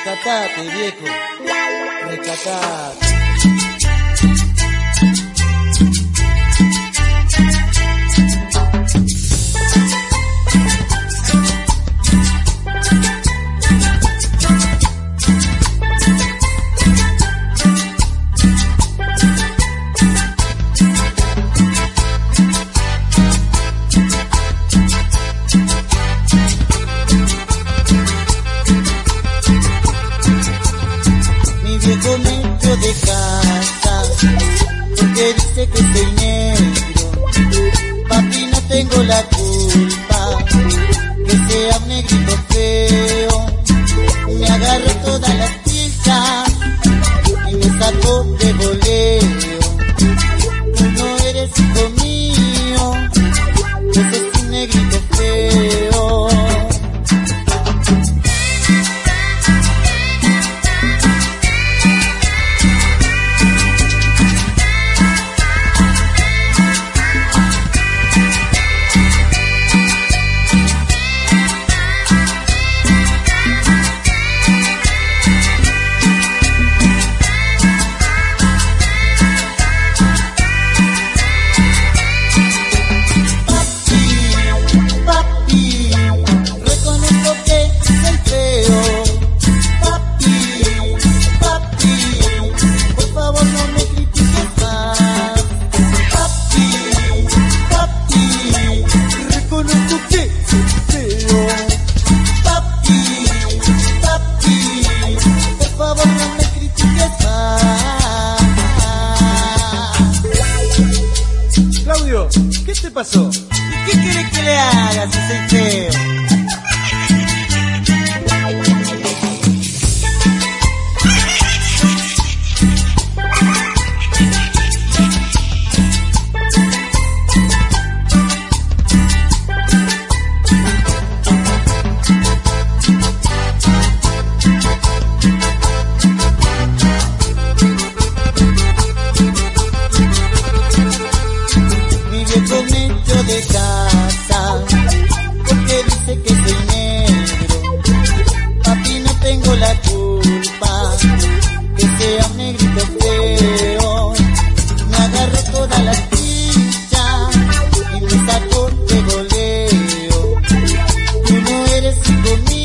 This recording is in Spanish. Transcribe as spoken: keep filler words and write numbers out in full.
Recatate, viejo, recatate. Viejo me echó de casa porque dice que soy negro. Papi, no tengo la culpa que sea un negrito feo. Me agarró toda la pista y me sacó de voleo. Tú no eres hijo mío, tú sos un negrito feo. Claudio, ¿qué te pasó? ¿Y qué querés que le haga si soy feo? Viejo me echó de casa porque dice que soy negro. Papi, no tengo la culpa que sea un negrito feo. Me agarró toda la ficha y me sacó de goleo. Tú no eres hijo mío.